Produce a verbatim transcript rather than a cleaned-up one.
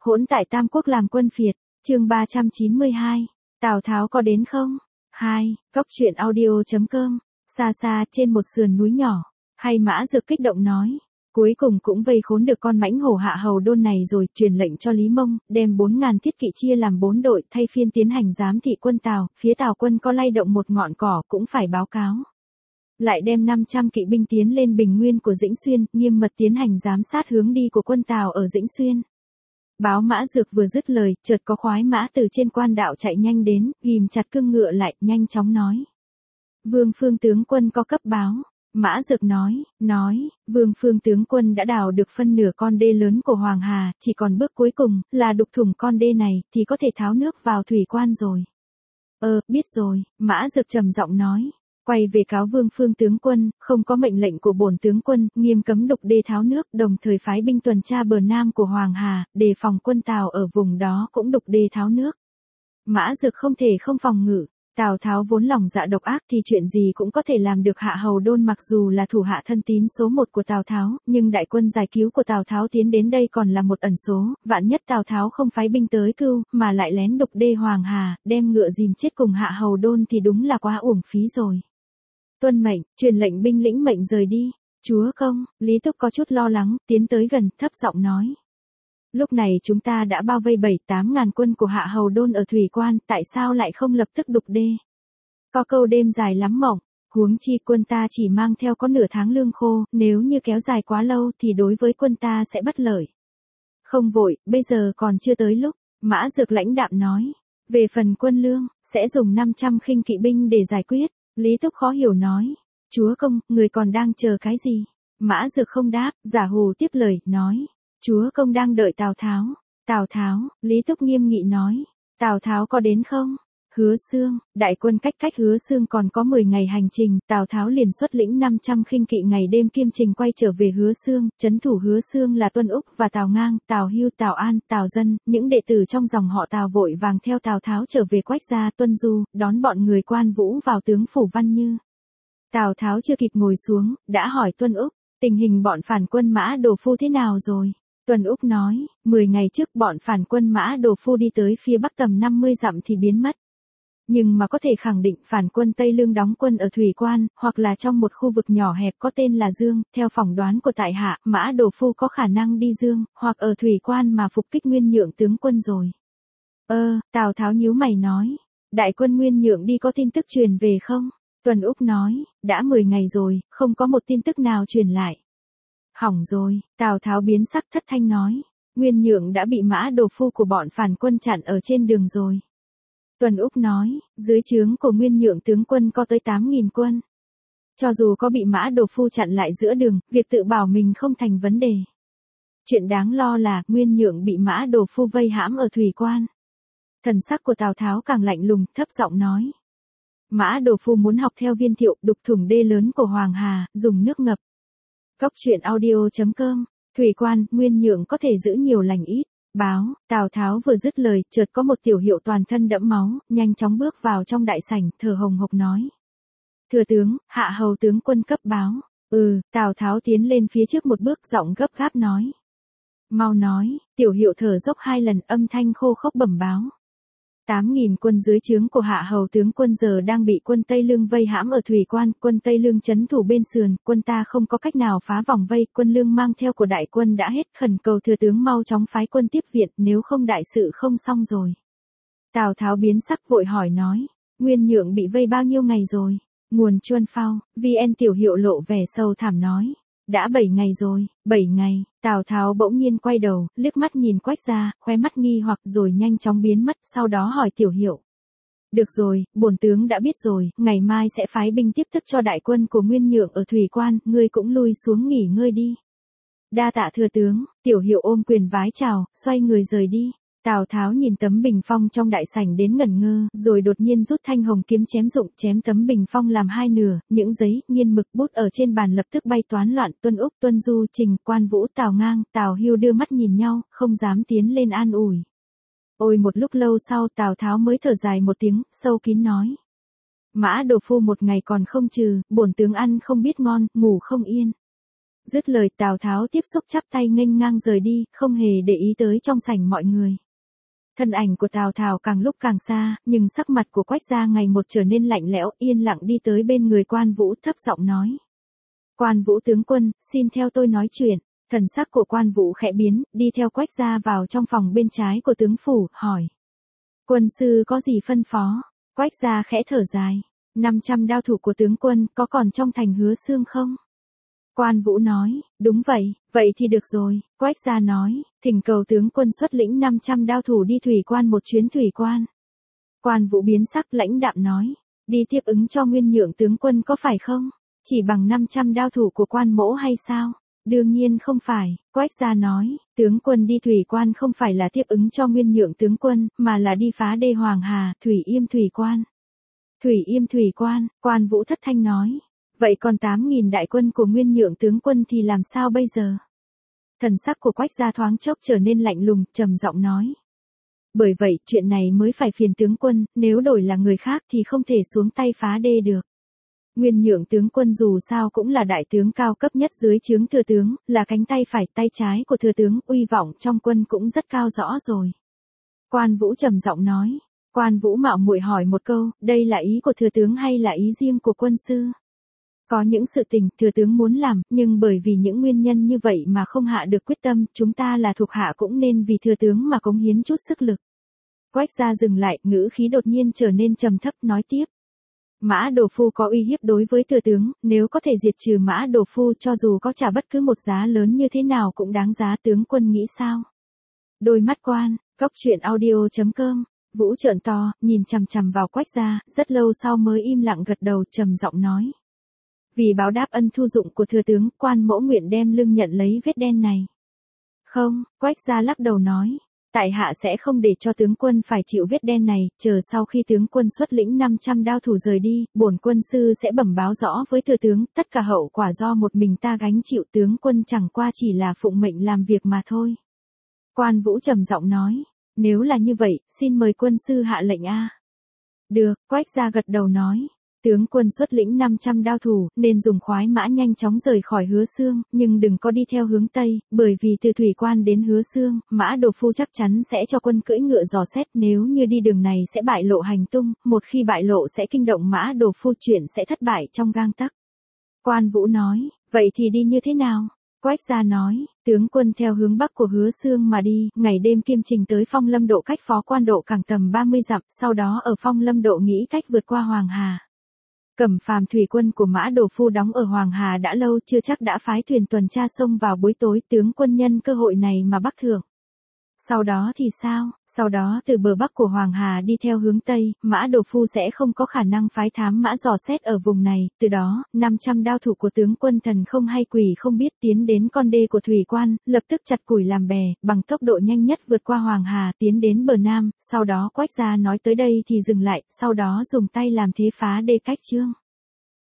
Hỗn tại Tam Quốc làm quân phiệt, chương ba trăm chín mươi hai, Tào Tháo có đến không? hai, Cốc truyện audio.com, xa xa trên một sườn núi nhỏ, hay Mã Dược kích động nói. Cuối cùng cũng vây khốn được con mãnh hổ Hạ Hầu Đôn này rồi, truyền lệnh cho Lý Mông, đem bốn ngàn thiết kỵ chia làm bốn đội, thay phiên tiến hành giám thị quân Tào, phía Tào quân có lay động một ngọn cỏ cũng phải báo cáo. Lại đem năm trăm kỵ binh tiến lên bình nguyên của Dĩnh Xuyên, nghiêm mật tiến hành giám sát hướng đi của quân Tào ở Dĩnh Xuyên. Báo Mã Dược vừa dứt lời, chợt có khoái mã từ trên quan đạo chạy nhanh đến, ghìm chặt cương ngựa lại, nhanh chóng nói. Vương Phương tướng quân có cấp báo. Mã Dược nói, nói, Vương Phương tướng quân đã đào được phân nửa con đê lớn của Hoàng Hà, chỉ còn bước cuối cùng, là đục thủng con đê này, thì có thể tháo nước vào thủy quan rồi. Ờ, biết rồi, Mã Dược trầm giọng nói. Quay về cáo Vương Phương tướng quân, không có mệnh lệnh của bổn tướng quân, nghiêm cấm đục đê tháo nước, đồng thời phái binh tuần tra bờ nam của Hoàng Hà, đề phòng quân Tào ở vùng đó cũng đục đê tháo nước. Mã Dược không thể không phòng ngự. Tào Tháo vốn lòng dạ độc ác thì chuyện gì cũng có thể làm được. Hạ Hầu Đôn mặc dù là thủ hạ thân tín số một của Tào Tháo, nhưng đại quân giải cứu của Tào Tháo tiến đến đây còn là một ẩn số, vạn nhất Tào Tháo không phái binh tới cứu, mà lại lén đục đê Hoàng Hà, đem ngựa dìm chết cùng Hạ Hầu Đôn thì đúng là quá uổng phí rồi. Tuân mệnh, truyền lệnh binh lĩnh mệnh rời đi. Chúa công, Lý Túc có chút lo lắng, tiến tới gần, thấp giọng nói. Lúc này chúng ta đã bao vây bảy tám ngàn quân của Hạ Hầu Đôn ở thủy quan, tại sao lại không lập tức đục đê? Có câu đêm dài lắm mộng, huống chi quân ta chỉ mang theo có nửa tháng lương khô, nếu như kéo dài quá lâu thì đối với quân ta sẽ bất lợi. Không vội, bây giờ còn chưa tới lúc, Mã Dược lãnh đạm nói. Về phần quân lương, sẽ dùng năm trăm khinh kỵ binh để giải quyết. Lý Túc khó hiểu nói. Chúa công, người còn đang chờ cái gì? Mã Dược không đáp, giả hù tiếp lời, nói. Chúa công đang đợi Tào Tháo. Tào Tháo, Lý Túc nghiêm nghị nói. Tào Tháo có đến không? Hứa Xương, đại quân cách cách Hứa Xương còn có mười ngày hành trình, Tào Tháo liền xuất lĩnh năm trăm khinh kỵ ngày đêm kiêm trình quay trở về Hứa Xương, trấn thủ Hứa Xương là Tuân Úc và Tào Ngang, Tào Hưu, Tào An, Tào Dân, những đệ tử trong dòng họ Tào vội vàng theo Tào Tháo trở về Quách gia, Tuân Du, đón bọn người Quan Vũ vào tướng phủ Văn Như. Tào Tháo chưa kịp ngồi xuống, đã hỏi Tuân Úc, tình hình bọn phản quân Mã Đồ Phu thế nào rồi? Tuân Úc nói, mười ngày trước bọn phản quân Mã Đồ Phu đi tới phía bắc tầm năm mươi dặm thì biến mất. Nhưng mà có thể khẳng định phản quân Tây Lương đóng quân ở thủy quan, hoặc là trong một khu vực nhỏ hẹp có tên là Dương, theo phỏng đoán của tại hạ, Mã Đồ Phu có khả năng đi Dương, hoặc ở thủy quan mà phục kích Nguyên Nhượng tướng quân rồi. Ơ, Tào Tháo nhíu mày nói, đại quân Nguyên Nhượng đi có tin tức truyền về không? Tuân Úc nói, đã mười ngày rồi, không có một tin tức nào truyền lại. Hỏng rồi, Tào Tháo biến sắc thất thanh nói, Nguyên Nhượng đã bị Mã Đồ Phu của bọn phản quân chặn ở trên đường rồi. Tuân Úc nói, dưới trướng của Nguyên Nhượng tướng quân có tới tám nghìn quân. Cho dù có bị Mã Đồ Phu chặn lại giữa đường, việc tự bảo mình không thành vấn đề. Chuyện đáng lo là Nguyên Nhượng bị Mã Đồ Phu vây hãm ở thủy quan. Thần sắc của Tào Tháo càng lạnh lùng, thấp giọng nói. Mã Đồ Phu muốn học theo Viên Thiệu, đục thủng đê lớn của Hoàng Hà, dùng nước ngập. Cốc truyện audio.com, thủy quan, Nguyên Nhượng có thể giữ nhiều lành ít. Báo, Tào Tháo vừa dứt lời, chợt có một tiểu hiệu toàn thân đẫm máu, nhanh chóng bước vào trong đại sảnh, thở hồng hộc nói. Thừa tướng, Hạ Hầu tướng quân cấp báo. Ừ, Tào Tháo tiến lên phía trước một bước, giọng gấp gáp nói. Mau nói, tiểu hiệu thở dốc hai lần, âm thanh khô khốc bẩm báo. tám nghìn quân dưới trướng của Hạ Hầu tướng quân giờ đang bị quân Tây Lương vây hãm ở thủy quan, quân Tây Lương trấn thủ bên sườn, quân ta không có cách nào phá vòng vây, quân Lương mang theo của đại quân đã hết, khẩn cầu thừa tướng mau chóng phái quân tiếp viện, nếu không đại sự không xong rồi. Tào Tháo biến sắc vội hỏi nói, Nguyên Nhượng bị vây bao nhiêu ngày rồi? Nguồn Chuân Phao, vê en tiểu hiệu lộ vẻ sầu thảm nói. Đã bảy ngày rồi, bảy ngày, Tào Tháo bỗng nhiên quay đầu, liếc mắt nhìn Quách gia, khóe mắt nghi hoặc rồi nhanh chóng biến mất, sau đó hỏi tiểu hiệu. Được rồi, bổn tướng đã biết rồi, ngày mai sẽ phái binh tiếp thức cho đại quân của Nguyên Nhượng ở thủy quan, ngươi cũng lui xuống nghỉ ngơi đi. Đa tạ thừa tướng, tiểu hiệu ôm quyền vái chào, xoay người rời đi. Tào Tháo nhìn tấm bình phong trong đại sảnh đến ngẩn ngơ, rồi đột nhiên rút thanh hồng kiếm chém rụng, chém tấm bình phong làm hai nửa, những giấy, nghiên mực, bút ở trên bàn lập tức bay toán loạn. Tuân Úc, Tuân Du, Trình, Quan Vũ, Tào Ngang, Tào Hưu đưa mắt nhìn nhau, không dám tiến lên an ủi. Ôi một lúc lâu sau Tào Tháo mới thở dài một tiếng, sâu kín nói. Mã Đồ Phu một ngày còn không trừ, bổn tướng ăn không biết ngon, ngủ không yên. Dứt lời Tào Tháo tiếp xúc chắp tay nghênh ngang rời đi, không hề để ý tới trong sảnh mọi người. Thân ảnh của Tào Tháo càng lúc càng xa, nhưng sắc mặt của Quách gia ngày một trở nên lạnh lẽo, yên lặng đi tới bên người Quan Vũ thấp giọng nói. Quan Vũ tướng quân, xin theo tôi nói chuyện. Thần sắc của Quan Vũ khẽ biến, đi theo Quách gia vào trong phòng bên trái của tướng phủ, hỏi. Quân sư có gì phân phó? Quách gia khẽ thở dài. năm trăm đao thủ của tướng quân có còn trong thành Hứa Xương không? Quan Vũ nói, đúng vậy, vậy thì được rồi. Quách gia nói, thỉnh cầu tướng quân xuất lĩnh năm trăm đao thủ đi thủy quan một chuyến thủy quan. Quan Vũ biến sắc lãnh đạm nói, đi tiếp ứng cho Nguyên Nhượng tướng quân có phải không? Chỉ bằng năm trăm đao thủ của Quan mỗ hay sao? Đương nhiên không phải, Quách gia nói, tướng quân đi thủy quan không phải là tiếp ứng cho Nguyên Nhượng tướng quân, mà là đi phá đê Hoàng Hà, Thủy Yêm thủy quan. Thủy Yêm thủy quan, Quan Vũ thất thanh nói. Vậy còn tám nghìn đại quân của Nguyên Nhượng tướng quân thì làm sao bây giờ? Thần sắc của Quách gia thoáng chốc trở nên lạnh lùng, trầm giọng nói. Bởi vậy, chuyện này mới phải phiền tướng quân, nếu đổi là người khác thì không thể xuống tay phá đê được. Nguyên Nhượng tướng quân dù sao cũng là đại tướng cao cấp nhất dưới trướng thừa tướng, là cánh tay phải tay trái của thừa tướng, uy vọng trong quân cũng rất cao rõ rồi. Quan Vũ trầm giọng nói. Quan Vũ mạo muội hỏi một câu, đây là ý của thừa tướng hay là ý riêng của quân sư? Có những sự tình thừa tướng muốn làm, nhưng bởi vì những nguyên nhân như vậy mà không hạ được quyết tâm, chúng ta là thuộc hạ cũng nên vì thừa tướng mà cống hiến chút sức lực. Quách gia dừng lại, ngữ khí đột nhiên trở nên trầm thấp, nói tiếp. Mã Đồ Phu có uy hiếp đối với thừa tướng, nếu có thể diệt trừ Mã Đồ Phu cho dù có trả bất cứ một giá lớn như thế nào cũng đáng giá, tướng quân nghĩ sao? Đôi mắt Quan, Cốc truyện audio chấm com, Vũ trợn to, nhìn chằm chằm vào Quách gia, rất lâu sau mới im lặng gật đầu, trầm giọng nói. Vì báo đáp ân thu dụng của thừa tướng, Quan mỗ nguyện đem lưng nhận lấy vết đen này. Không, Quách gia lắc đầu nói. Tại hạ sẽ không để cho tướng quân phải chịu vết đen này, chờ sau khi tướng quân xuất lĩnh năm trăm đao thủ rời đi, bổn quân sư sẽ bẩm báo rõ với thừa tướng, tất cả hậu quả do một mình ta gánh chịu, tướng quân chẳng qua chỉ là phụng mệnh làm việc mà thôi. Quan Vũ trầm giọng nói, nếu là như vậy, xin mời quân sư hạ lệnh a. Được, Quách gia gật đầu nói. Tướng quân xuất lĩnh năm trăm đao thủ, nên dùng khoái mã nhanh chóng rời khỏi Hứa Xương, nhưng đừng có đi theo hướng Tây, bởi vì từ thủy quan đến Hứa Xương, Mã Đồ Phu chắc chắn sẽ cho quân cưỡi ngựa dò xét, nếu như đi đường này sẽ bại lộ hành tung, một khi bại lộ sẽ kinh động Mã Đồ Phu, chuyện sẽ thất bại trong gang tấc. Quan Vũ nói, vậy thì đi như thế nào? Quách gia nói, tướng quân theo hướng bắc của Hứa Xương mà đi, ngày đêm kiêm trình tới Phong Lâm Độ cách Phó Quan Độ càng tầm ba mươi dặm, sau đó ở Phong Lâm Độ nghĩ cách vượt qua Hoàng Hà. Cẩm Phàm thủy quân của Mã Đồ Phu đóng ở Hoàng Hà đã lâu, chưa chắc đã phái thuyền tuần tra sông vào buổi tối, tướng quân nhân cơ hội này mà bắc thượng. Sau đó thì sao? Sau đó từ bờ bắc của Hoàng Hà đi theo hướng Tây, Mã Đồ Phu sẽ không có khả năng phái thám mã dò xét ở vùng này, từ đó, năm trăm đao thủ của tướng quân thần không hay quỷ không biết tiến đến con đê của thủy quan, lập tức chặt củi làm bè, bằng tốc độ nhanh nhất vượt qua Hoàng Hà, tiến đến bờ Nam, sau đó Quách gia nói tới đây thì dừng lại, sau đó dùng tay làm thế phá đê cách chương.